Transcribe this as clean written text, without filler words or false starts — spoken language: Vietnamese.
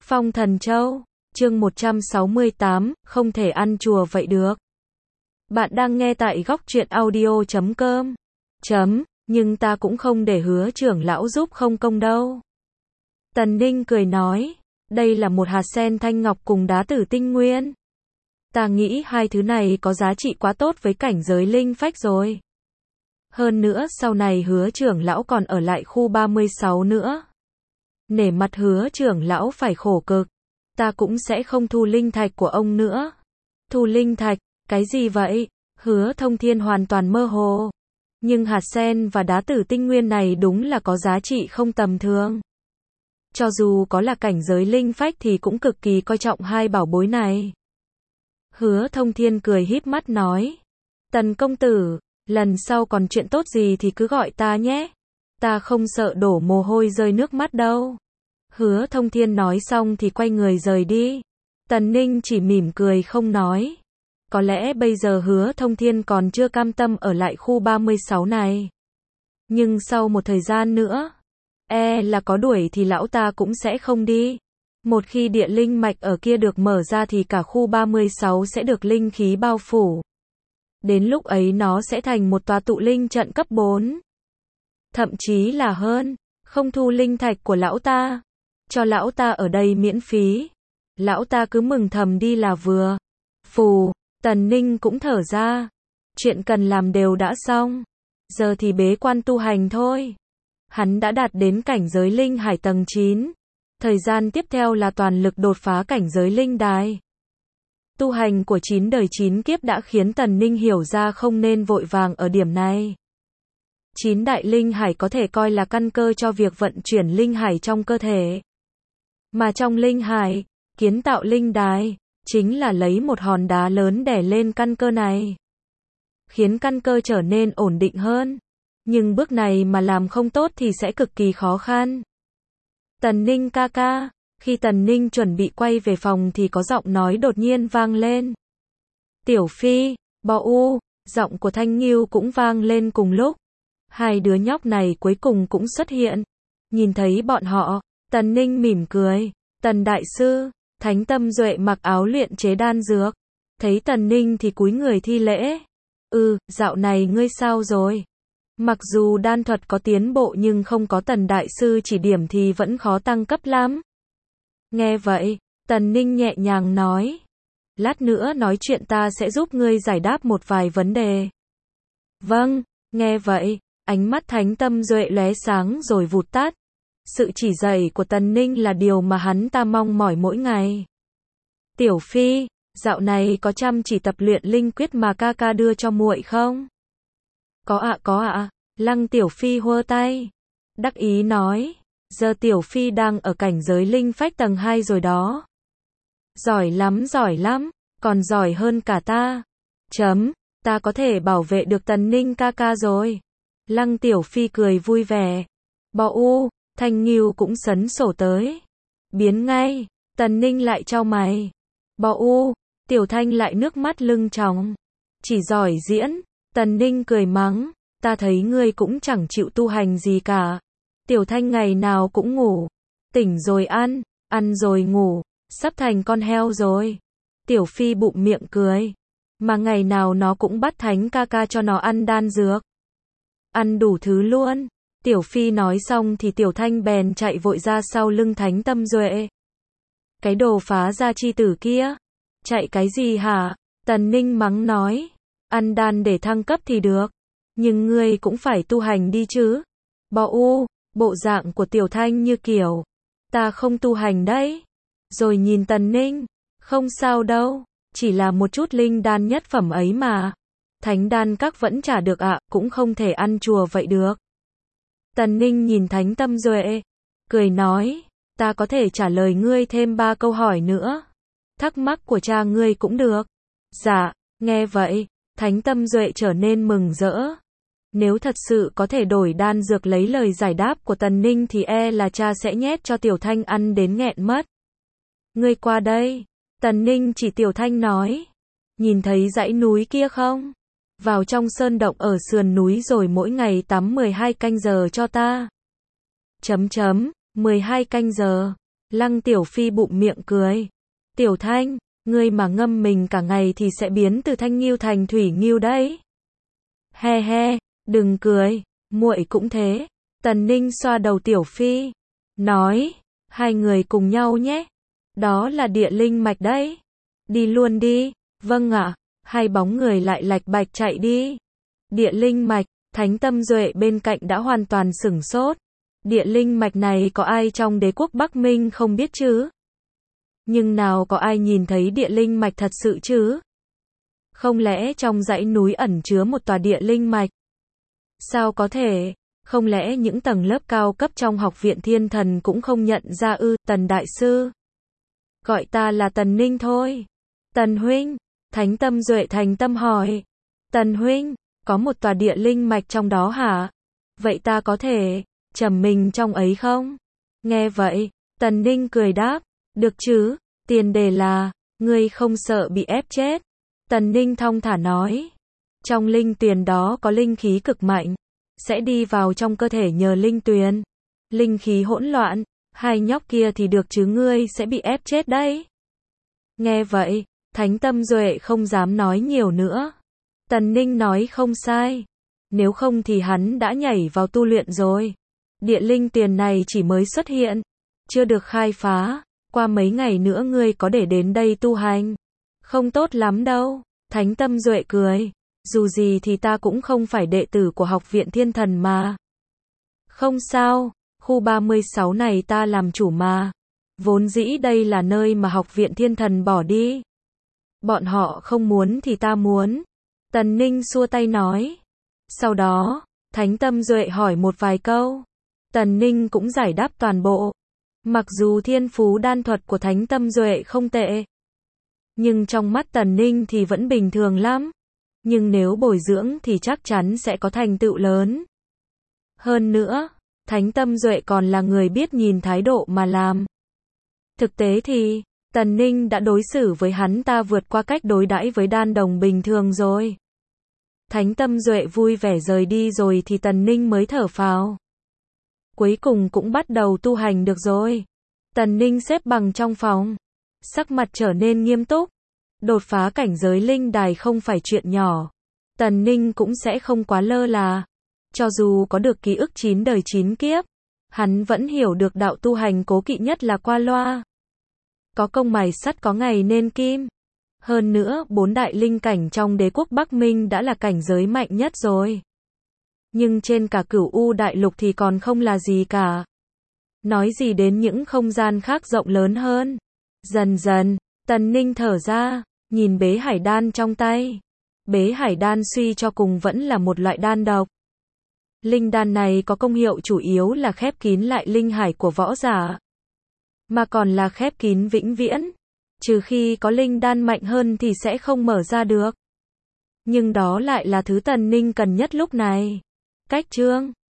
Phong Thần Châu, chương 168, không thể ăn chùa vậy được. Bạn đang nghe tại góc truyện audio.com. Nhưng ta cũng không để Hứa trưởng lão giúp không công đâu. Tần Ninh cười nói, đây là một hạt sen thanh ngọc cùng đá tử tinh nguyên. Ta nghĩ hai thứ này có giá trị quá tốt với cảnh giới linh phách rồi. Hơn nữa sau này Hứa trưởng lão còn ở lại khu 36 nữa. Nể mặt Hứa trưởng lão phải khổ cực, ta cũng sẽ không thu linh thạch của ông nữa. Thu linh thạch, cái gì vậy? Hứa Thông Thiên hoàn toàn mơ hồ. Nhưng hạt sen và đá tử tinh nguyên này đúng là có giá trị không tầm thường. Cho dù có là cảnh giới linh phách thì cũng cực kỳ coi trọng hai bảo bối này. Hứa Thông Thiên cười híp mắt nói, Tần công tử, lần sau còn chuyện tốt gì thì cứ gọi ta nhé. Ta không sợ đổ mồ hôi rơi nước mắt đâu. Hứa Thông Thiên nói xong thì quay người rời đi. Tần Ninh chỉ mỉm cười không nói. Có lẽ bây giờ Hứa Thông Thiên còn chưa cam tâm ở lại khu 36 này. Nhưng sau một thời gian nữa, là có đuổi thì lão ta cũng sẽ không đi. Một khi địa linh mạch ở kia được mở ra thì cả khu 36 sẽ được linh khí bao phủ. Đến lúc ấy nó sẽ thành một tòa tụ linh trận cấp 4. Thậm chí là hơn, không thu linh thạch của lão ta. Cho lão ta ở đây miễn phí. Lão ta cứ mừng thầm đi là vừa. Phù, Tần Ninh cũng thở ra. Chuyện cần làm đều đã xong. Giờ thì bế quan tu hành thôi. Hắn đã đạt đến cảnh giới linh hải tầng 9. Thời gian tiếp theo là toàn lực đột phá cảnh giới linh đài. Tu hành của 9 đời 9 kiếp đã khiến Tần Ninh hiểu ra không nên vội vàng ở điểm này. 9 đại linh hải có thể coi là căn cơ cho việc vận chuyển linh hải trong cơ thể. Mà trong linh hải, kiến tạo linh đài, chính là lấy một hòn đá lớn đè lên căn cơ này. Khiến căn cơ trở nên ổn định hơn. Nhưng bước này mà làm không tốt thì sẽ cực kỳ khó khăn. Tần Ninh ca ca, khi Tần Ninh chuẩn bị quay về phòng thì có giọng nói đột nhiên vang lên. Tiểu Phi, Bọ U, giọng của Thanh Nghiêu cũng vang lên cùng lúc. Hai đứa nhóc này cuối cùng cũng xuất hiện. Nhìn thấy bọn họ, Tần Ninh mỉm cười. Tần đại sư, Thánh Tâm Duệ mặc áo luyện chế đan dược. Thấy Tần Ninh thì cúi người thi lễ. Dạo này ngươi sao rồi? Mặc dù đan thuật có tiến bộ nhưng không có Tần đại sư chỉ điểm thì vẫn khó tăng cấp lắm. Nghe vậy, Tần Ninh nhẹ nhàng nói. Lát nữa nói chuyện ta sẽ giúp ngươi giải đáp một vài vấn đề. Vâng, nghe vậy, ánh mắt Thánh Tâm Duệ lóe sáng rồi vụt tắt. Sự chỉ dạy của Tần Ninh là điều mà hắn ta mong mỏi mỗi ngày. Tiểu Phi, dạo này có chăm chỉ tập luyện linh quyết mà ca ca đưa cho muội không? Có ạ. Lăng Tiểu Phi hơ tay. Đắc ý nói. Giờ Tiểu Phi đang ở cảnh giới linh phách tầng 2 rồi đó. Giỏi lắm, còn giỏi hơn cả ta. Ta có thể bảo vệ được Tần Ninh ca ca rồi. Lăng Tiểu Phi cười vui vẻ. Bọ U, Thanh Nghiêu cũng sấn sổ tới. Biến ngay, Tần Ninh lại chau mày. Bọ U, Tiểu Thanh lại nước mắt lưng tròng. Chỉ giỏi diễn, Tần Ninh cười mắng. Ta thấy ngươi cũng chẳng chịu tu hành gì cả. Tiểu Thanh ngày nào cũng ngủ. Tỉnh rồi ăn rồi ngủ. Sắp thành con heo rồi. Tiểu Phi bụng miệng cười. Mà ngày nào nó cũng bắt Thánh ca ca cho nó ăn đan dược. Ăn đủ thứ luôn. Tiểu Phi nói xong thì Tiểu Thanh bèn chạy vội ra sau lưng Thánh Tâm Duệ. Cái đồ phá gia chi tử kia. Chạy cái gì hả? Tần Ninh mắng nói. Ăn đan để thăng cấp thì được. Nhưng ngươi cũng phải tu hành đi chứ. Bọ U, bộ dạng của Tiểu Thanh như kiểu. Ta không tu hành đấy. Rồi nhìn Tần Ninh. Không sao đâu. Chỉ là một chút linh đan nhất phẩm ấy mà. Thánh đan các vẫn trả được ạ. Cũng không thể ăn chùa vậy được. Tần Ninh nhìn Thánh Tâm Duệ. Cười nói. Ta có thể trả lời ngươi thêm 3 câu hỏi nữa. Thắc mắc của cha ngươi cũng được. Dạ, nghe vậy. Thánh Tâm Duệ trở nên mừng rỡ. Nếu thật sự có thể đổi đan dược lấy lời giải đáp của Tần Ninh thì là cha sẽ nhét cho Tiểu Thanh ăn đến nghẹn mất. Ngươi qua đây. Tần Ninh chỉ Tiểu Thanh nói. Nhìn thấy dãy núi kia không? Vào trong sơn động ở sườn núi rồi mỗi ngày tắm 12 canh giờ cho ta. 12 canh giờ. Lăng Tiểu Phi bụng miệng cười. Tiểu Thanh, ngươi mà ngâm mình cả ngày thì sẽ biến từ thanh nghêu thành thủy nghêu đấy. He he, đừng cười, muội cũng thế. Tần Ninh xoa đầu Tiểu Phi, nói, hai người cùng nhau nhé. Đó là địa linh mạch đấy. Đi luôn đi. Vâng ạ. Hai bóng người lại lạch bạch chạy đi. Địa linh mạch, Thánh Tâm Duệ bên cạnh đã hoàn toàn sửng sốt. Địa linh mạch này có ai trong đế quốc Bắc Minh không biết chứ? Nhưng nào có ai nhìn thấy địa linh mạch thật sự chứ? Không lẽ trong dãy núi ẩn chứa một tòa địa linh mạch? Sao có thể? Không lẽ những tầng lớp cao cấp trong học viện thiên thần cũng không nhận ra ư? Tần đại sư. Gọi ta là Tần Ninh thôi. Tần huynh. Thánh Tâm Duệ thành tâm hỏi. Tần huynh, có một tòa địa linh mạch trong đó hả? Vậy ta có thể trầm mình trong ấy không? Nghe vậy, Tần Ninh cười đáp. Được chứ, tiền đề là, ngươi không sợ bị ép chết. Tần Ninh thong thả nói. Trong linh tuyền đó có linh khí cực mạnh. Sẽ đi vào trong cơ thể nhờ linh tuyền. Linh khí hỗn loạn. Hai nhóc kia thì được chứ ngươi sẽ bị ép chết đấy. Nghe vậy, Thánh Tâm Duệ không dám nói nhiều nữa. Tần Ninh nói không sai. Nếu không thì hắn đã nhảy vào tu luyện rồi. Địa linh tuyền này chỉ mới xuất hiện. Chưa được khai phá. Qua mấy ngày nữa ngươi có để đến đây tu hành. Không tốt lắm đâu. Thánh Tâm Duệ cười. Dù gì thì ta cũng không phải đệ tử của học viện thiên thần mà. Không sao. Khu 36 này ta làm chủ mà. Vốn dĩ đây là nơi mà học viện thiên thần bỏ đi. Bọn họ không muốn thì ta muốn. Tần Ninh xua tay nói. Sau đó, Thánh Tâm Duệ hỏi một vài câu. Tần Ninh cũng giải đáp toàn bộ. Mặc dù thiên phú đan thuật của Thánh Tâm Duệ không tệ. Nhưng trong mắt Tần Ninh thì vẫn bình thường lắm. Nhưng nếu bồi dưỡng thì chắc chắn sẽ có thành tựu lớn. Hơn nữa, Thánh Tâm Duệ còn là người biết nhìn thái độ mà làm. Thực tế thì, Tần Ninh đã đối xử với hắn ta vượt qua cách đối đãi với đan đồng bình thường rồi. Thánh Tâm Duệ vui vẻ rời đi rồi thì Tần Ninh mới thở phào. Cuối cùng cũng bắt đầu tu hành được rồi. Tần Ninh xếp bằng trong phòng. Sắc mặt trở nên nghiêm túc. Đột phá cảnh giới linh đài không phải chuyện nhỏ. Tần Ninh cũng sẽ không quá lơ là. Cho dù có được ký ức 9 đời 9 kiếp, hắn vẫn hiểu được đạo tu hành cố kỵ nhất là qua loa. Có công mài sắt có ngày nên kim. Hơn nữa, 4 đại linh cảnh trong đế quốc Bắc Minh đã là cảnh giới mạnh nhất rồi. Nhưng trên cả Cửu U đại lục thì còn không là gì cả. Nói gì đến những không gian khác rộng lớn hơn. Dần dần, Tần Ninh thở ra, nhìn bế hải đan trong tay. Bế hải đan suy cho cùng vẫn là một loại đan độc. Linh đan này có công hiệu chủ yếu là khép kín lại linh hải của võ giả. Mà còn là khép kín vĩnh viễn. Trừ khi có linh đan mạnh hơn thì sẽ không mở ra được. Nhưng đó lại là thứ Tần Ninh cần nhất lúc này. Cách chương